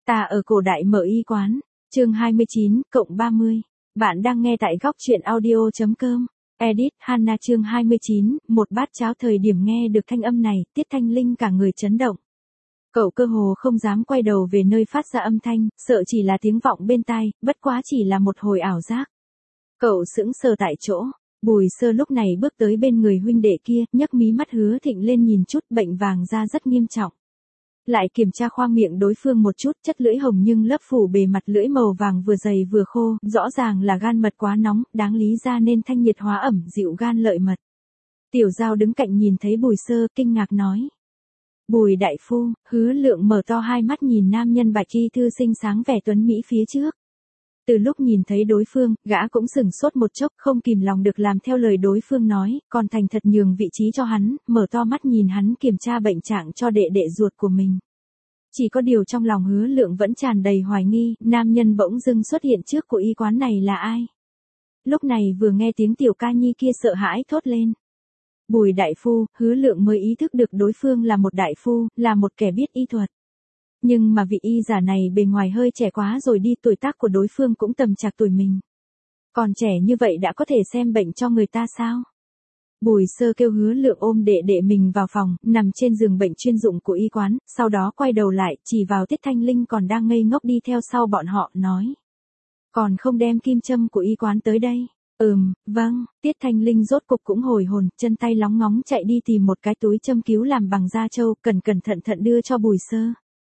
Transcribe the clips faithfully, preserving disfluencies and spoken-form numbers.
Ta ở cổ đại mở y quán. Chương hai mươi chín cộng ba mươi. Bạn đang nghe tại góc truyện audio chấm com. Edit Hana chương hai mươi chín, một bát cháo. Thời điểm nghe được thanh âm này, Tiết Thanh Linh cả người chấn động. Cậu cơ hồ không dám quay đầu về nơi phát ra âm thanh, sợ chỉ là tiếng vọng bên tai, bất quá chỉ là một hồi ảo giác. Cậu sững sờ tại chỗ. Bùi Sơ lúc này bước tới bên người huynh đệ kia, nhấc mí mắt Hứa Thịnh lên nhìn chút, bệnh vàng da rất nghiêm trọng. Lại kiểm tra khoang miệng đối phương một chút, chất lưỡi hồng nhưng lớp phủ bề mặt lưỡi màu vàng vừa dày vừa khô, rõ ràng là gan mật quá nóng, đáng lý ra nên thanh nhiệt hóa ẩm dịu gan lợi mật. Tiểu Giao đứng cạnh nhìn thấy Bùi Sơ, kinh ngạc nói. Bùi đại phu. Hứa Lượng mở to hai mắt nhìn nam nhân bạch y thư sinh sáng vẻ tuấn mỹ phía trước. Từ lúc nhìn thấy đối phương, gã cũng sửng sốt một chốc, không kìm lòng được làm theo lời đối phương nói, còn thành thật nhường vị trí cho hắn, mở to mắt nhìn hắn kiểm tra bệnh trạng cho đệ đệ ruột của mình. Chỉ có điều trong lòng Hứa Lượng vẫn tràn đầy hoài nghi, nam nhân bỗng dưng xuất hiện trước của y quán này là ai? Lúc này vừa nghe tiếng tiểu ca nhi kia sợ hãi thốt lên. Bùi đại phu. Hứa Lượng mới ý thức được đối phương là một đại phu, là một kẻ biết y thuật. Nhưng mà vị y giả này bề ngoài hơi trẻ quá rồi đi, tuổi tác của đối phương cũng tầm trạc tuổi mình. Còn trẻ như vậy đã có thể xem bệnh cho người ta sao? Bùi Sơ kêu Hứa Lượng ôm đệ đệ mình vào phòng, nằm trên giường bệnh chuyên dụng của y quán, sau đó quay đầu lại, chỉ vào Tiết Thanh Linh còn đang ngây ngốc đi theo sau bọn họ, nói. Còn không đem kim châm của y quán tới đây? Ừm, vâng. Tiết Thanh Linh rốt cục cũng hồi hồn, chân tay lóng ngóng chạy đi tìm một cái túi châm cứu làm bằng da trâu, cẩn cẩn thận thận đưa cho Bùi Sơ.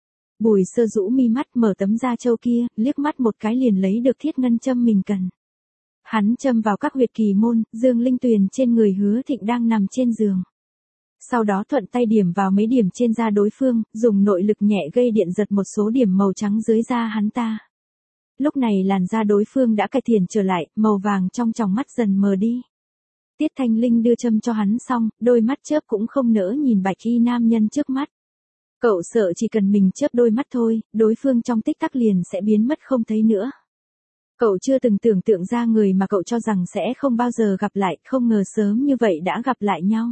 Bùi Sơ rũ mi mắt mở tấm da trâu kia, liếc mắt một cái liền lấy được thiết ngân châm mình cần. Hắn châm vào các huyệt kỳ môn, dương linh tuyền trên người Hứa Thịnh đang nằm trên giường. Sau đó thuận tay điểm vào mấy điểm trên da đối phương, dùng nội lực nhẹ gây điện giật một số điểm màu trắng dưới da hắn ta. Lúc này làn da đối phương đã cải thiện trở lại, màu vàng trong tròng mắt dần mờ đi. Tiết Thanh Linh đưa châm cho hắn xong, đôi mắt chớp cũng không nỡ nhìn bạch y nam nhân trước mắt. Cậu sợ chỉ cần mình chớp đôi mắt thôi, đối phương trong tích tắc liền sẽ biến mất không thấy nữa. Cậu chưa từng tưởng tượng ra người mà cậu cho rằng sẽ không bao giờ gặp lại, không ngờ sớm như vậy đã gặp lại nhau.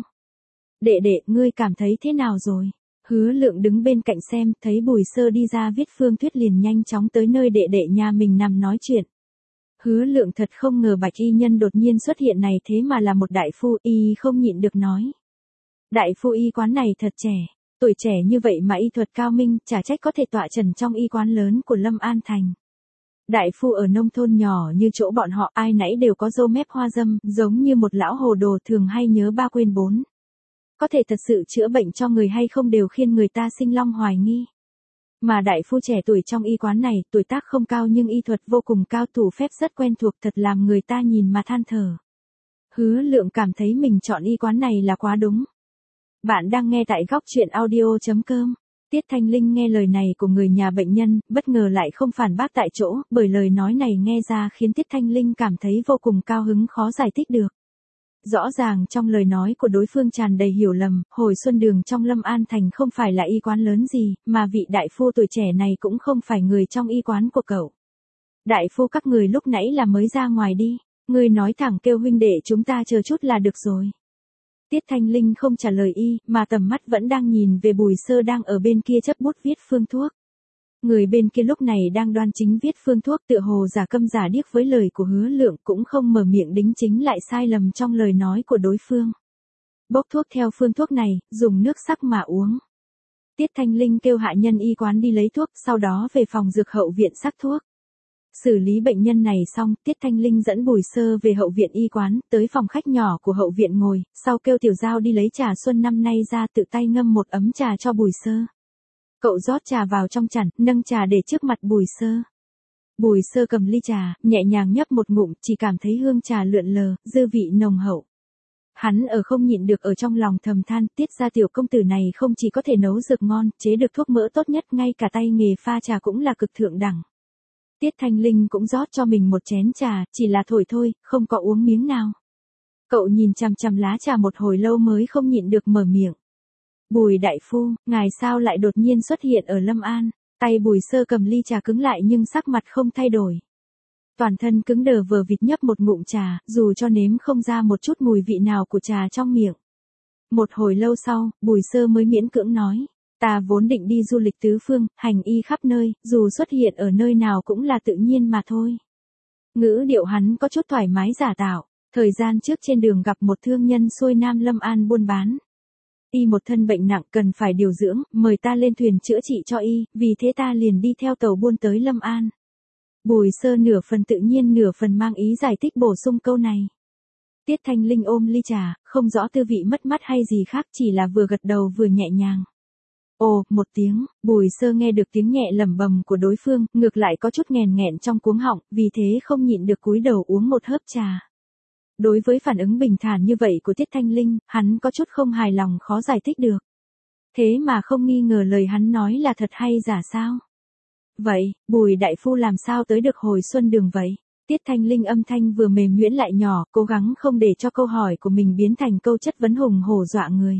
Đệ đệ, ngươi cảm thấy thế nào rồi? Hứa Lượng đứng bên cạnh xem, thấy Bùi Sơ đi ra viết phương thuyết liền nhanh chóng tới nơi đệ đệ nhà mình nằm nói chuyện. Hứa Lượng thật không ngờ bạch y nhân đột nhiên xuất hiện này thế mà là một đại phu, y không nhịn được nói. Đại phu y quán này thật trẻ. Tuổi trẻ như vậy mà y thuật cao minh, chả trách có thể tọa trần trong y quán lớn của Lâm An Thành. Đại phu ở nông thôn nhỏ như chỗ bọn họ ai nãy đều có râu mép hoa dâm, giống như một lão hồ đồ thường hay nhớ ba quên bốn. Có thể thật sự chữa bệnh cho người hay không đều khiến người ta sinh long hoài nghi. Mà đại phu trẻ tuổi trong y quán này, tuổi tác không cao nhưng y thuật vô cùng cao, thủ phép rất quen thuộc, thật làm người ta nhìn mà than thở. Hứa Lượng cảm thấy mình chọn y quán này là quá đúng. Bạn đang nghe tại góc truyện audio chấm com. Tiết Thanh Linh nghe lời này của người nhà bệnh nhân, bất ngờ lại không phản bác tại chỗ, bởi lời nói này nghe ra khiến Tiết Thanh Linh cảm thấy vô cùng cao hứng khó giải thích được. Rõ ràng trong lời nói của đối phương tràn đầy hiểu lầm, hồi xuân đường trong Lâm An Thành không phải là y quán lớn gì, mà vị đại phu tuổi trẻ này cũng không phải người trong y quán của cậu. Đại phu các người lúc nãy là mới ra ngoài đi, người nói thẳng kêu huynh đệ chúng ta chờ chút là được rồi. Tiết Thanh Linh không trả lời y, mà tầm mắt vẫn đang nhìn về Bùi Sơ đang ở bên kia chấp bút viết phương thuốc. Người bên kia lúc này đang đoan chính viết phương thuốc, tựa hồ giả câm giả điếc với lời của Hứa Lượng, cũng không mở miệng đính chính lại sai lầm trong lời nói của đối phương. Bốc thuốc theo phương thuốc này, dùng nước sắc mà uống. Tiết Thanh Linh kêu hạ nhân y quán đi lấy thuốc, sau đó về phòng dược hậu viện sắc thuốc. Xử lý bệnh nhân này xong, Tiết Thanh Linh dẫn Bùi Sơ về hậu viện y quán, tới phòng khách nhỏ của hậu viện ngồi, sau kêu Tiểu Giao đi lấy trà xuân năm nay ra, tự tay ngâm một ấm trà cho Bùi Sơ. Cậu rót trà vào trong chản, nâng trà để trước mặt Bùi Sơ. Bùi Sơ cầm ly trà, nhẹ nhàng nhấp một ngụm, chỉ cảm thấy hương trà lượn lờ, dư vị nồng hậu. Hắn ở không nhịn được ở trong lòng thầm than, Tiết gia tiểu công tử này không chỉ có thể nấu dược ngon, chế được thuốc mỡ tốt nhất, ngay cả tay nghề pha trà cũng là cực thượng đẳng. Tiết Thanh Linh cũng rót cho mình một chén trà, chỉ là thổi thôi, không có uống miếng nào. Cậu nhìn chằm chằm lá trà một hồi lâu mới không nhịn được mở miệng. Bùi đại phu, ngài sao lại đột nhiên xuất hiện ở Lâm An? Tay Bùi Sơ cầm ly trà cứng lại nhưng sắc mặt không thay đổi. Toàn thân cứng đờ vờ vịt nhấp một ngụm trà, dù cho nếm không ra một chút mùi vị nào của trà trong miệng. Một hồi lâu sau, Bùi Sơ mới miễn cưỡng nói. Ta vốn định đi du lịch tứ phương, hành y khắp nơi, dù xuất hiện ở nơi nào cũng là tự nhiên mà thôi. Ngữ điệu hắn có chút thoải mái giả tạo, thời gian trước trên đường gặp một thương nhân xuôi Nam Lâm An buôn bán. Y một thân bệnh nặng cần phải điều dưỡng, mời ta lên thuyền chữa trị cho y, vì thế ta liền đi theo tàu buôn tới Lâm An. Bùi Sơ nửa phần tự nhiên nửa phần mang ý giải thích bổ sung câu này. Tiết Thanh Linh ôm ly trà, không rõ tư vị mất mát hay gì khác, chỉ là vừa gật đầu vừa nhẹ nhàng. Ồ, một tiếng, Bùi Sơ nghe được tiếng nhẹ lẩm bẩm của đối phương, ngược lại có chút nghèn nghẹn trong cuống họng, vì thế không nhịn được cúi đầu uống một hớp trà. Đối với phản ứng bình thản như vậy của Tiết Thanh Linh, hắn có chút không hài lòng khó giải thích được. Thế mà không nghi ngờ lời hắn nói là thật hay giả sao? Vậy, Bùi đại phu làm sao tới được Hồi Xuân Đường vậy? Tiết Thanh Linh âm thanh vừa mềm nhuyễn lại nhỏ, cố gắng không để cho câu hỏi của mình biến thành câu chất vấn hùng hổ dọa người.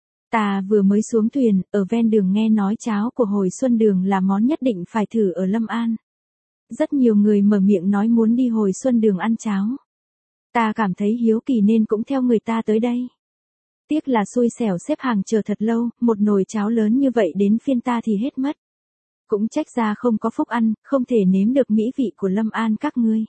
Ta vừa mới xuống thuyền, ở ven đường nghe nói cháo của Hồi Xuân Đường là món nhất định phải thử ở Lâm An. Rất nhiều người mở miệng nói muốn đi Hồi Xuân Đường ăn cháo. Ta cảm thấy hiếu kỳ nên cũng theo người ta tới đây. Tiếc là xui xẻo xếp hàng chờ thật lâu, một nồi cháo lớn như vậy đến phiên ta thì hết mất. Cũng trách ra không có phúc ăn, không thể nếm được mỹ vị của Lâm An các ngươi.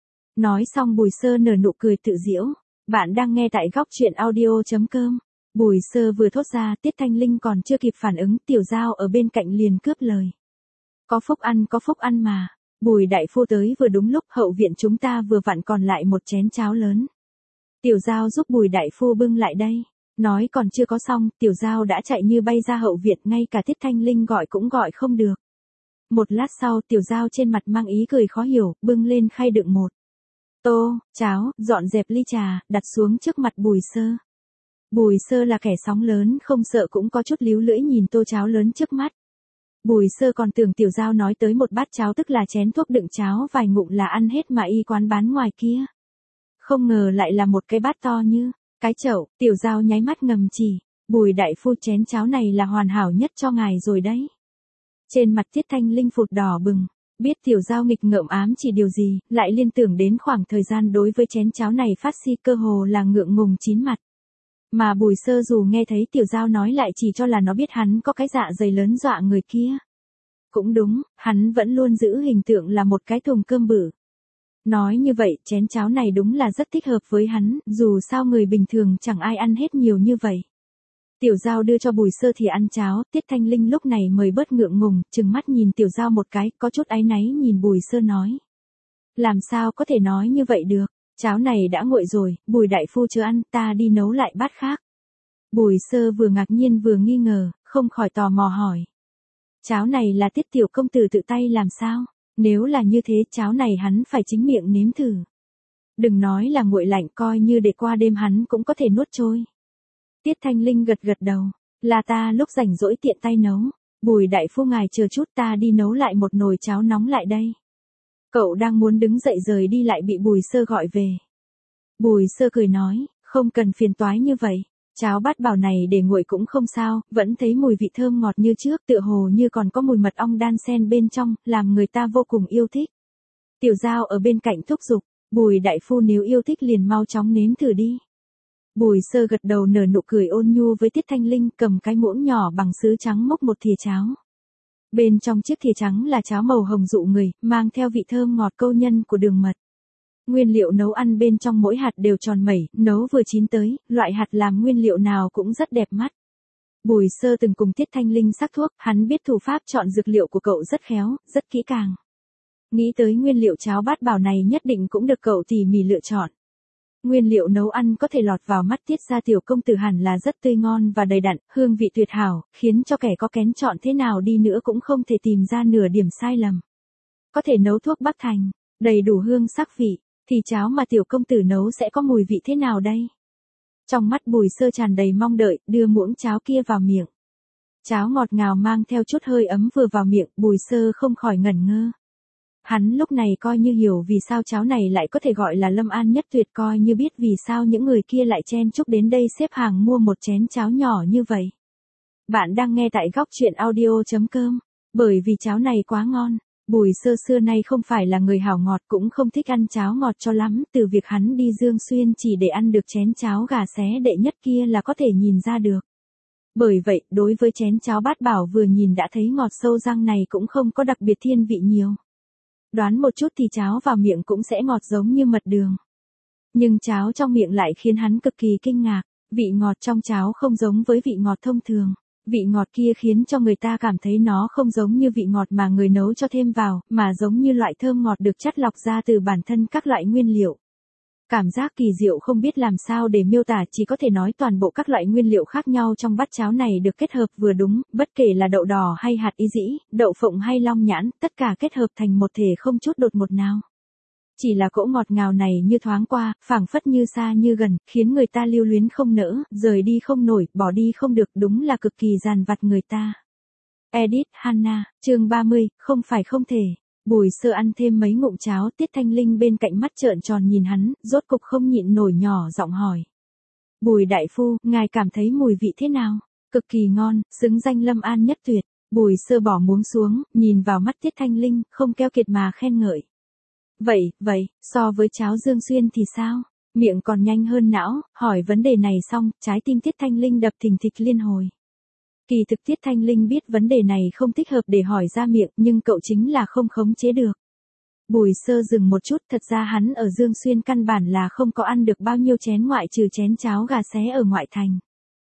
Nói xong Bùi Sơ nở nụ cười tự giễu. Bạn đang nghe tại góc truyện audio chấm com. Bùi Sơ vừa thốt ra, Tiết Thanh Linh còn chưa kịp phản ứng, Tiểu Giao ở bên cạnh liền cướp lời. Có phúc ăn có phúc ăn mà. Bùi đại phu tới vừa đúng lúc, hậu viện chúng ta vừa vặn còn lại một chén cháo lớn. Tiểu Giao giúp Bùi đại phu bưng lại đây. Nói còn chưa có xong, Tiểu Giao đã chạy như bay ra hậu viện, ngay cả Tiết Thanh Linh gọi cũng gọi không được. Một lát sau, Tiểu Giao trên mặt mang ý cười khó hiểu, bưng lên khay đựng một tô cháo, dọn dẹp ly trà, đặt xuống trước mặt Bùi Sơ. Bùi Sơ là kẻ sóng lớn, không sợ cũng có chút líu lưỡi nhìn tô cháo lớn trước mắt. Bùi Sơ còn tưởng Tiểu Giao nói tới một bát cháo tức là chén thuốc đựng cháo vài ngụm là ăn hết mà y quán bán ngoài kia. Không ngờ lại là một cái bát to như cái chậu. Tiểu Giao nháy mắt ngầm chỉ, Bùi đại phu chén cháo này là hoàn hảo nhất cho ngài rồi đấy. Trên mặt Tiết Thanh Linh phụt đỏ bừng, biết Tiểu Giao nghịch ngợm ám chỉ điều gì, lại liên tưởng đến khoảng thời gian đối với chén cháo này phát si cơ hồ là ngượng ngùng chín mặt. Mà Bùi Sơ dù nghe thấy Tiểu Giao nói lại chỉ cho là nó biết hắn có cái dạ dày lớn dọa người kia. Cũng đúng, hắn vẫn luôn giữ hình tượng là một cái thùng cơm bự. Nói như vậy, chén cháo này đúng là rất thích hợp với hắn, dù sao người bình thường chẳng ai ăn hết nhiều như vậy. Tiểu Giao đưa cho Bùi Sơ thì ăn cháo, Tiết Thanh Linh lúc này mới bớt ngượng ngùng, trừng mắt nhìn Tiểu Giao một cái, có chút áy náy nhìn Bùi Sơ nói. Làm sao có thể nói như vậy được, cháo này đã nguội rồi, Bùi đại phu chưa ăn, ta đi nấu lại bát khác. Bùi Sơ vừa ngạc nhiên vừa nghi ngờ, không khỏi tò mò hỏi. Cháo này là Tiết tiểu công tử tự tay làm sao? Nếu là như thế cháo này hắn phải chính miệng nếm thử. Đừng nói là nguội lạnh, coi như để qua đêm hắn cũng có thể nuốt trôi. Tiết Thanh Linh gật gật đầu, là ta lúc rảnh rỗi tiện tay nấu. Bùi đại phu ngài chờ chút, ta đi nấu lại một nồi cháo nóng lại đây. Cậu đang muốn đứng dậy rời đi lại bị Bùi Sơ gọi về. Bùi Sơ cười nói, không cần phiền toái như vậy. Cháo bát bảo này để nguội cũng không sao, vẫn thấy mùi vị thơm ngọt như trước, tựa hồ như còn có mùi mật ong đan xen bên trong, làm người ta vô cùng yêu thích. Tiểu Giao ở bên cạnh thúc giục, Bùi đại phu nếu yêu thích liền mau chóng nếm thử đi. Bùi Sơ gật đầu nở nụ cười ôn nhu với Tiết Thanh Linh, cầm cái muỗng nhỏ bằng sứ trắng múc một thìa cháo. Bên trong chiếc thìa trắng là cháo màu hồng dụ người, mang theo vị thơm ngọt câu nhân của đường mật. Nguyên liệu nấu ăn bên trong mỗi hạt đều tròn mẩy, nấu vừa chín tới, loại hạt làm nguyên liệu nào cũng rất đẹp mắt. Bùi Sơ từng cùng Tiết Thanh Linh sắc thuốc, hắn biết thủ pháp chọn dược liệu của cậu rất khéo, rất kỹ càng. Nghĩ tới nguyên liệu cháo bát bảo này nhất định cũng được cậu tỉ mỉ lựa chọn. Nguyên liệu nấu ăn có thể lọt vào mắt Tiết gia tiểu công tử hẳn là rất tươi ngon và đầy đặn, hương vị tuyệt hảo, khiến cho kẻ có kén chọn thế nào đi nữa cũng không thể tìm ra nửa điểm sai lầm. Có thể nấu thuốc bắc thành, đầy đủ hương sắc vị, thì cháo mà tiểu công tử nấu sẽ có mùi vị thế nào đây? Trong mắt Bùi Sơ tràn đầy mong đợi, đưa muỗng cháo kia vào miệng. Cháo ngọt ngào mang theo chút hơi ấm vừa vào miệng, Bùi Sơ không khỏi ngẩn ngơ. Hắn lúc này coi như hiểu vì sao cháo này lại có thể gọi là Lâm An nhất tuyệt, coi như biết vì sao những người kia lại chen chúc đến đây xếp hàng mua một chén cháo nhỏ như vậy. Bạn đang nghe tại góc truyện audio chấm com, bởi vì cháo này quá ngon. Bùi Sơ xưa nay không phải là người hảo ngọt cũng không thích ăn cháo ngọt cho lắm, từ việc hắn đi Dương Xuyên chỉ để ăn được chén cháo gà xé đệ nhất kia là có thể nhìn ra được. Bởi vậy, đối với chén cháo bát bảo vừa nhìn đã thấy ngọt sâu răng này cũng không có đặc biệt thiên vị nhiều. Đoán một chút thì cháo vào miệng cũng sẽ ngọt giống như mật đường. Nhưng cháo trong miệng lại khiến hắn cực kỳ kinh ngạc, vị ngọt trong cháo không giống với vị ngọt thông thường. Vị ngọt kia khiến cho người ta cảm thấy nó không giống như vị ngọt mà người nấu cho thêm vào, mà giống như loại thơm ngọt được chắt lọc ra từ bản thân các loại nguyên liệu. Cảm giác kỳ diệu không biết làm sao để miêu tả, chỉ có thể nói toàn bộ các loại nguyên liệu khác nhau trong bát cháo này được kết hợp vừa đúng, bất kể là đậu đỏ hay hạt ý dĩ, đậu phộng hay long nhãn, tất cả kết hợp thành một thể không chút đột ngột nào. Chỉ là cỗ ngọt ngào này như thoáng qua, phảng phất như xa như gần, khiến người ta lưu luyến không nỡ, rời đi không nổi, bỏ đi không được, đúng là cực kỳ dằn vặt người ta. Edit Hannah, chương ba mươi, không phải không thể. Bùi Sơ ăn thêm mấy ngụm cháo, Tiết Thanh Linh bên cạnh mắt trợn tròn nhìn hắn, rốt cục không nhịn nổi nhỏ giọng hỏi. Bùi đại phu, ngài cảm thấy mùi vị thế nào? Cực kỳ ngon, xứng danh Lâm An nhất tuyệt. Bùi Sơ bỏ muỗng xuống, nhìn vào mắt Tiết Thanh Linh, không keo kiệt mà khen ngợi. Vậy, vậy, so với cháo Dương Xuyên thì sao? Miệng còn nhanh hơn não, hỏi vấn đề này xong, trái tim Tiết Thanh Linh đập thình thịch liên hồi. Kỳ thực Tiết Thanh Linh biết vấn đề này không thích hợp để hỏi ra miệng, nhưng cậu chính là không khống chế được. Bùi Sơ dừng một chút, thật ra hắn ở Dương Xuyên căn bản là không có ăn được bao nhiêu chén ngoại trừ chén cháo gà xé ở ngoại thành.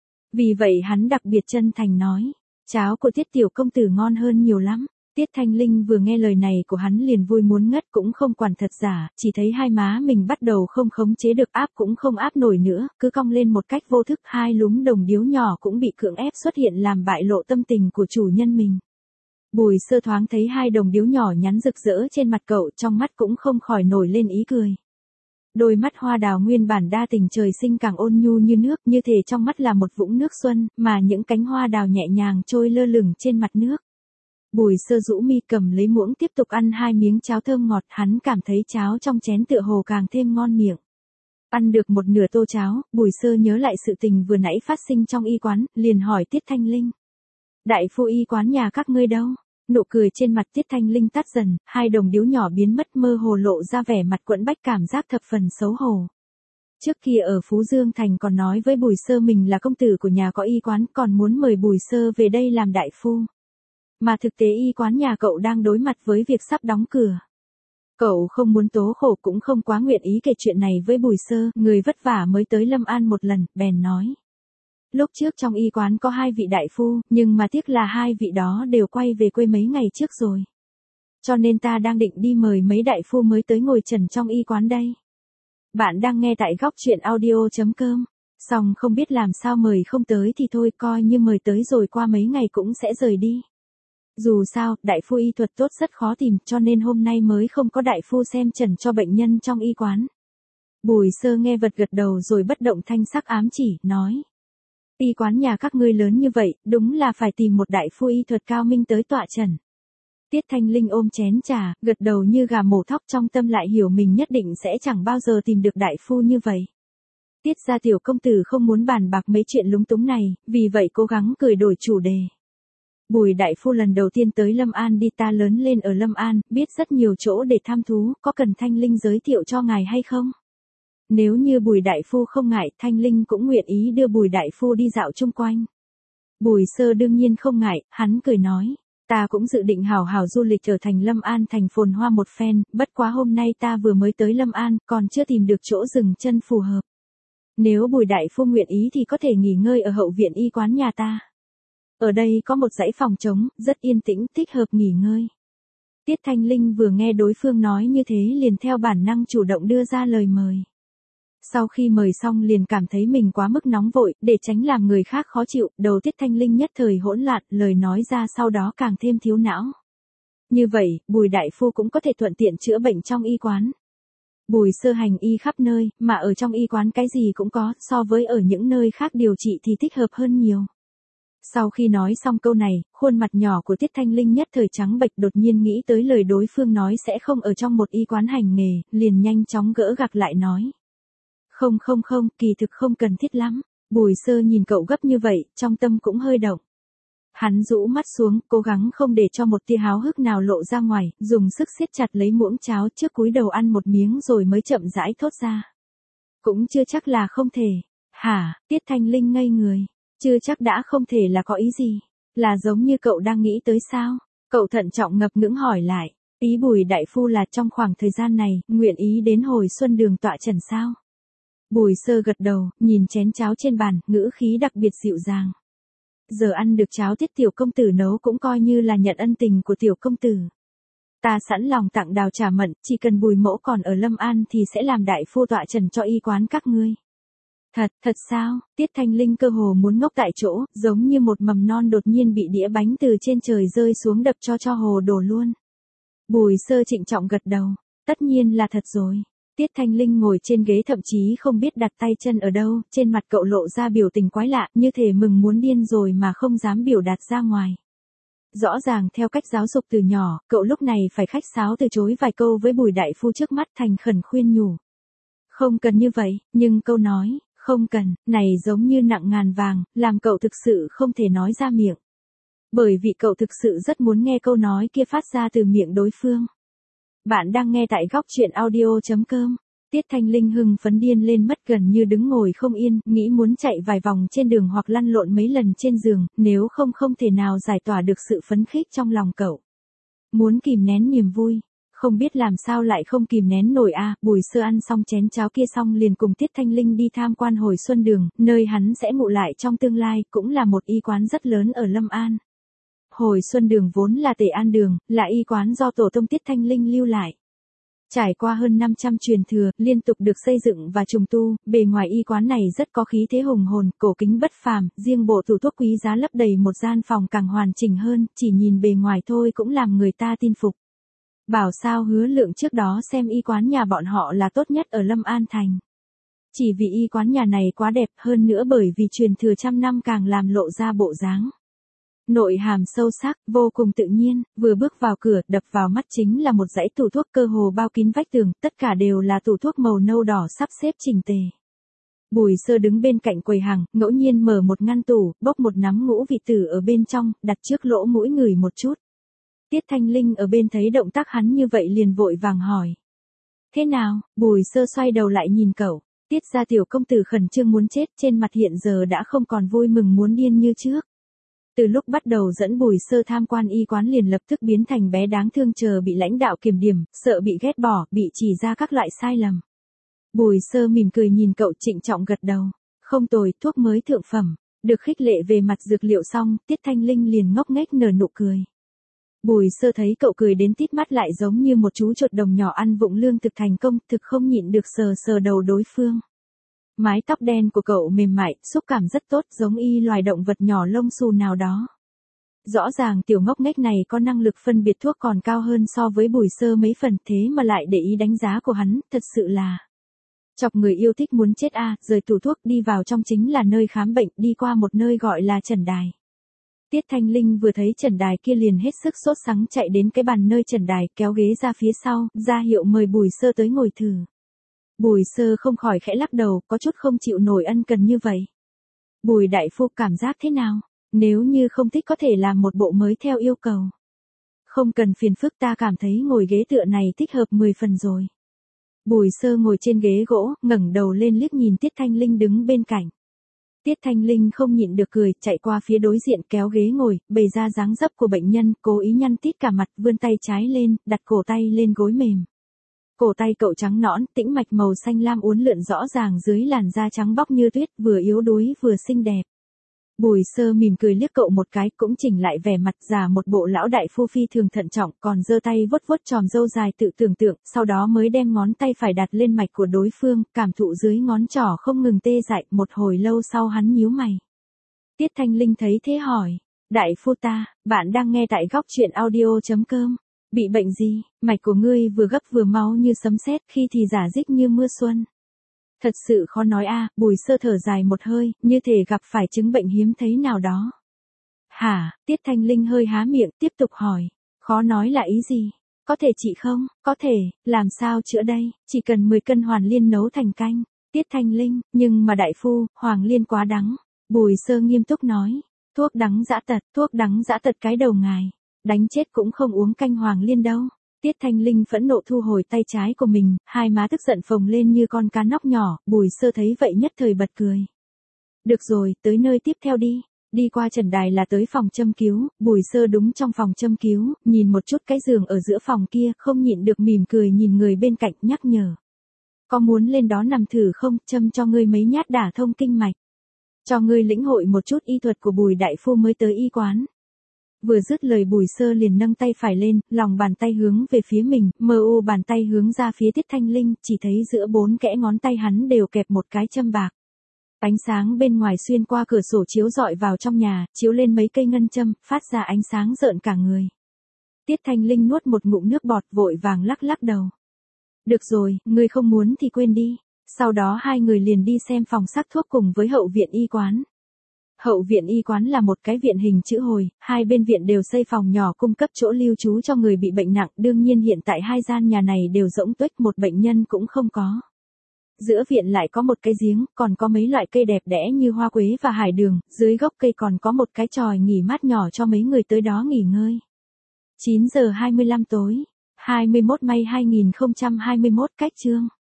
Vì vậy hắn đặc biệt chân thành nói, cháo của Tiết tiểu công tử ngon hơn nhiều lắm. Tiết Thanh Linh vừa nghe lời này của hắn liền vui muốn ngất, cũng không quản thật giả, chỉ thấy hai má mình bắt đầu không khống chế được, áp cũng không áp nổi nữa, cứ cong lên một cách vô thức, hai lúm đồng điếu nhỏ cũng bị cưỡng ép xuất hiện làm bại lộ tâm tình của chủ nhân mình. Bùi Sơ thoáng thấy hai đồng điếu nhỏ nhắn rực rỡ trên mặt cậu, trong mắt cũng không khỏi nổi lên ý cười. Đôi mắt hoa đào nguyên bản đa tình trời sinh càng ôn nhu như nước, như thể trong mắt là một vũng nước xuân, mà những cánh hoa đào nhẹ nhàng trôi lơ lửng trên mặt nước. Bùi Sơ rũ mi cầm lấy muỗng tiếp tục ăn hai miếng cháo thơm ngọt, hắn cảm thấy cháo trong chén tựa hồ càng thêm ngon miệng. Ăn được một nửa tô cháo, Bùi Sơ nhớ lại sự tình vừa nãy phát sinh trong y quán, liền hỏi Tiết Thanh Linh. Đại phu y quán nhà các ngươi đâu? Nụ cười trên mặt Tiết Thanh Linh tắt dần, hai đồng điếu nhỏ biến mất, mơ hồ lộ ra vẻ mặt quẫn bách, cảm giác thập phần xấu hổ. Trước kia ở Phú Dương Thành còn nói với Bùi Sơ mình là công tử của nhà có y quán, còn muốn mời Bùi Sơ về đây làm đại phu. Mà thực tế y quán nhà cậu đang đối mặt với việc sắp đóng cửa. Cậu không muốn tố khổ cũng không quá nguyện ý kể chuyện này với Bùi Sơ, người vất vả mới tới Lâm An một lần, bèn nói. Lúc trước trong y quán có hai vị đại phu, nhưng mà tiếc là hai vị đó đều quay về quê mấy ngày trước rồi. Cho nên ta đang định đi mời mấy đại phu mới tới ngồi trần trong y quán đây. Bạn đang nghe tại góc truyện audio chấm com. Xong không biết làm sao mời không tới thì thôi, coi như mời tới rồi qua mấy ngày cũng sẽ rời đi. Dù sao, đại phu y thuật tốt rất khó tìm, cho nên hôm nay mới không có đại phu xem trần cho bệnh nhân trong y quán. Bùi Sơ nghe vật gật đầu rồi bất động thanh sắc ám chỉ, nói. Y quán nhà các ngươi lớn như vậy, đúng là phải tìm một đại phu y thuật cao minh tới tọa trần. Tiết Thanh Linh ôm chén trà, gật đầu như gà mổ thóc, trong tâm lại hiểu mình nhất định sẽ chẳng bao giờ tìm được đại phu như vậy. Tiết gia tiểu công tử không muốn bàn bạc mấy chuyện lúng túng này, vì vậy cố gắng cười đổi chủ đề. Bùi đại phu lần đầu tiên tới Lâm An đi, ta lớn lên ở Lâm An, biết rất nhiều chỗ để tham thú, có cần Thanh Linh giới thiệu cho ngài hay không? Nếu như Bùi đại phu không ngại, Thanh Linh cũng nguyện ý đưa Bùi đại phu đi dạo chung quanh. Bùi Sơ đương nhiên không ngại, hắn cười nói, ta cũng dự định hào hào du lịch trở thành Lâm An thành phồn hoa một phen, bất quá hôm nay ta vừa mới tới Lâm An, còn chưa tìm được chỗ dừng chân phù hợp. Nếu Bùi đại phu nguyện ý thì có thể nghỉ ngơi ở hậu viện y quán nhà ta. Ở đây có một dãy phòng trống, rất yên tĩnh, thích hợp nghỉ ngơi. Tiết Thanh Linh vừa nghe đối phương nói như thế liền theo bản năng chủ động đưa ra lời mời. Sau khi mời xong liền cảm thấy mình quá mức nóng vội, để tránh làm người khác khó chịu, đầu Tiết Thanh Linh nhất thời hỗn loạn, lời nói ra sau đó càng thêm thiếu não. Như vậy, Bùi đại phu cũng có thể thuận tiện chữa bệnh trong y quán. Bùi Sơ hành y khắp nơi, mà ở trong y quán cái gì cũng có, so với ở những nơi khác điều trị thì thích hợp hơn nhiều. Sau khi nói xong câu này, khuôn mặt nhỏ của Tiết Thanh Linh nhất thời trắng bệch, đột nhiên nghĩ tới lời đối phương nói sẽ không ở trong một y quán hành nghề, liền nhanh chóng gỡ gạc lại nói. Không không không, kỳ thực không cần thiết lắm. Bùi Sơ nhìn cậu gấp như vậy, trong tâm cũng hơi động. Hắn rũ mắt xuống, cố gắng không để cho một tia háo hức nào lộ ra ngoài, dùng sức siết chặt lấy muỗng cháo trước cúi đầu ăn một miếng rồi mới chậm rãi thốt ra. Cũng chưa chắc là không thể. Hả? Tiết Thanh Linh ngây người. Chưa chắc đã không thể là có ý gì. Là giống như cậu đang nghĩ tới sao? Cậu thận trọng ngập ngững hỏi lại. Ý Bùi đại phu là trong khoảng thời gian này, nguyện ý đến hồi xuân đường tọa trần sao? Bùi Sơ gật đầu, nhìn chén cháo trên bàn, ngữ khí đặc biệt dịu dàng. Giờ ăn được cháo Tiết tiểu công tử nấu cũng coi như là nhận ân tình của tiểu công tử. Ta sẵn lòng tặng đào trà mận, chỉ cần Bùi mẫu còn ở Lâm An thì sẽ làm đại phu tọa trần cho y quán các ngươi. Thật, thật sao? Tiết Thanh Linh cơ hồ muốn ngốc tại chỗ, giống như một mầm non đột nhiên bị đĩa bánh từ trên trời rơi xuống đập cho cho hồ đổ luôn. Bùi Sơ trịnh trọng gật đầu. Tất nhiên là thật rồi. Tiết Thanh Linh ngồi trên ghế thậm chí không biết đặt tay chân ở đâu, trên mặt cậu lộ ra biểu tình quái lạ, như thể mừng muốn điên rồi mà không dám biểu đạt ra ngoài. Rõ ràng theo cách giáo dục từ nhỏ, cậu lúc này phải khách sáo từ chối vài câu với Bùi đại phu trước mắt, thành khẩn khuyên nhủ. Không cần như vậy, nhưng câu nói, không cần, này giống như nặng ngàn vàng, làm cậu thực sự không thể nói ra miệng. Bởi vì cậu thực sự rất muốn nghe câu nói kia phát ra từ miệng đối phương. Bạn đang nghe tại góc truyện audio chấm com. Tiết Thanh Linh hưng phấn điên lên mất, gần như đứng ngồi không yên, nghĩ muốn chạy vài vòng trên đường hoặc lăn lộn mấy lần trên giường, nếu không không thể nào giải tỏa được sự phấn khích trong lòng cậu. Muốn kìm nén niềm vui, không biết làm sao lại không kìm nén nổi a. À. Bùi Sơ ăn xong chén cháo kia xong liền cùng Tiết Thanh Linh đi tham quan hồi xuân đường, nơi hắn sẽ ngụ lại trong tương lai, cũng là một y quán rất lớn ở Lâm An. Hồi xuân đường vốn là Tề An đường, là y quán do tổ tông Tiết Thanh Linh lưu lại. Trải qua hơn năm trăm truyền thừa, liên tục được xây dựng và trùng tu, bề ngoài y quán này rất có khí thế hùng hồn, cổ kính bất phàm, riêng bộ tủ thuốc quý giá lấp đầy một gian phòng càng hoàn chỉnh hơn, chỉ nhìn bề ngoài thôi cũng làm người ta tin phục. Bảo sao Hứa Lượng trước đó xem y quán nhà bọn họ là tốt nhất ở Lâm An thành. Chỉ vì y quán nhà này quá đẹp, hơn nữa bởi vì truyền thừa trăm năm càng làm lộ ra bộ dáng. Nội hàm sâu sắc, vô cùng tự nhiên, vừa bước vào cửa, đập vào mắt chính là một dãy tủ thuốc cơ hồ bao kín vách tường, tất cả đều là tủ thuốc màu nâu đỏ sắp xếp chỉnh tề. Bùi Sơ đứng bên cạnh quầy hàng, ngẫu nhiên mở một ngăn tủ, bốc một nắm ngũ vị tử ở bên trong, đặt trước lỗ mũi ngửi một chút. Tiết Thanh Linh ở bên thấy động tác hắn như vậy liền vội vàng hỏi. Thế nào? Bùi Sơ xoay đầu lại nhìn cậu. Tiết gia tiểu công tử khẩn trương muốn chết, trên mặt hiện giờ đã không còn vui mừng muốn điên như trước. Từ lúc bắt đầu dẫn Bùi Sơ tham quan y quán liền lập tức biến thành bé đáng thương, chờ bị lãnh đạo kiểm điểm, sợ bị ghét bỏ, bị chỉ ra các loại sai lầm. Bùi Sơ mỉm cười nhìn cậu, trịnh trọng gật đầu. Không tồi, thuốc mới thượng phẩm. Được khích lệ về mặt dược liệu xong, Tiết Thanh Linh liền ngốc nghếch nở nụ cười. Bùi Sơ thấy cậu cười đến tít mắt lại giống như một chú chuột đồng nhỏ ăn vụng lương thực thành công, thực không nhịn được sờ sờ đầu đối phương. Mái tóc đen của cậu mềm mại, xúc cảm rất tốt, giống y loài động vật nhỏ lông xù nào đó. Rõ ràng tiểu ngốc nghếch này có năng lực phân biệt thuốc còn cao hơn so với Bùi Sơ mấy phần, thế mà lại để ý đánh giá của hắn, thật sự là chọc người yêu thích muốn chết a. À, rời tủ thuốc đi vào trong chính là nơi khám bệnh, đi qua một nơi gọi là trần đài. Tiết Thanh Linh vừa thấy trần đài kia liền hết sức sốt sắng chạy đến cái bàn nơi trần đài, kéo ghế ra phía sau, ra hiệu mời Bùi Sơ tới ngồi thử. Bùi Sơ không khỏi khẽ lắc đầu, có chút không chịu nổi ân cần như vậy. Bùi đại phu cảm giác thế nào? Nếu như không thích có thể làm một bộ mới theo yêu cầu. Không cần phiền phức, ta cảm thấy ngồi ghế tựa này thích hợp mười phần rồi. Bùi Sơ ngồi trên ghế gỗ, ngẩng đầu lên liếc nhìn Tiết Thanh Linh đứng bên cạnh. Tiết Thanh Linh không nhịn được cười, chạy qua phía đối diện kéo ghế ngồi, bày ra dáng dấp của bệnh nhân, cố ý nhăn tít cả mặt, vươn tay trái lên, đặt cổ tay lên gối mềm. Cổ tay cậu trắng nõn, tĩnh mạch màu xanh lam uốn lượn rõ ràng dưới làn da trắng bóc như tuyết, vừa yếu đuối vừa xinh đẹp. Bùi Sơ mỉm cười liếc cậu một cái, cũng chỉnh lại vẻ mặt, giả một bộ lão đại phu phi thường thận trọng, còn giơ tay vuốt vuốt chòm râu dài tự tưởng tượng, sau đó mới đem ngón tay phải đặt lên mạch của đối phương, cảm thụ dưới ngón trỏ không ngừng tê dại, một hồi lâu sau hắn nhíu mày. Tiết Thanh Linh thấy thế hỏi, đại phu ta, bạn đang nghe tại góc truyện audio chấm com. Bị bệnh gì? Mạch của ngươi vừa gấp vừa máu như sấm sét, khi thì giả dích như mưa xuân. Thật sự khó nói a. À, Bùi Sơ thở dài một hơi, như thể gặp phải chứng bệnh hiếm thấy nào đó. Hả? Tiết Thanh Linh hơi há miệng, tiếp tục hỏi. Khó nói là ý gì? Có thể trị không? Có thể, làm sao chữa đây? Chỉ cần mười cân hoàn liên nấu thành canh. Tiết Thanh Linh, nhưng mà đại phu, hoàng liên quá đắng. Bùi Sơ nghiêm túc nói. Thuốc đắng dã tật, thuốc đắng dã tật cái đầu ngài. Đánh chết cũng không uống canh hoàng liên đâu. Tiết Thanh Linh phẫn nộ thu hồi tay trái của mình, hai má tức giận phồng lên như con cá nóc nhỏ, Bùi Sơ thấy vậy nhất thời bật cười. Được rồi, tới nơi tiếp theo đi. Đi qua trần đài là tới phòng châm cứu, Bùi Sơ đúng trong phòng châm cứu, nhìn một chút cái giường ở giữa phòng kia, không nhịn được mỉm cười nhìn người bên cạnh nhắc nhở. Có muốn lên đó nằm thử không, châm cho ngươi mấy nhát đả thông kinh mạch. Cho ngươi lĩnh hội một chút y thuật của Bùi đại phu mới tới y quán. Vừa dứt lời Bùi Sơ liền nâng tay phải lên, lòng bàn tay hướng về phía mình, mờ u bàn tay hướng ra phía Tiết Thanh Linh, chỉ thấy giữa bốn kẽ ngón tay hắn đều kẹp một cái châm bạc. Ánh sáng bên ngoài xuyên qua cửa sổ chiếu rọi vào trong nhà, chiếu lên mấy cây ngân châm, phát ra ánh sáng rợn cả người. Tiết Thanh Linh nuốt một ngụm nước bọt vội vàng lắc lắc đầu. Được rồi, ngươi không muốn thì quên đi. Sau đó hai người liền đi xem phòng sắc thuốc cùng với hậu viện y quán. Hậu viện y quán là một cái viện hình chữ hồi, hai bên viện đều xây phòng nhỏ cung cấp chỗ lưu trú cho người bị bệnh nặng, đương nhiên hiện tại hai gian nhà này đều rỗng tuếch, một bệnh nhân cũng không có. Giữa viện lại có một cái giếng, còn có mấy loại cây đẹp đẽ như hoa quế và hải đường, dưới gốc cây còn có một cái chòi nghỉ mát nhỏ cho mấy người tới đó nghỉ ngơi. chín giờ hai mươi lăm tối, hai mươi mốt May hai nghìn không trăm hai mươi mốt, cách chương.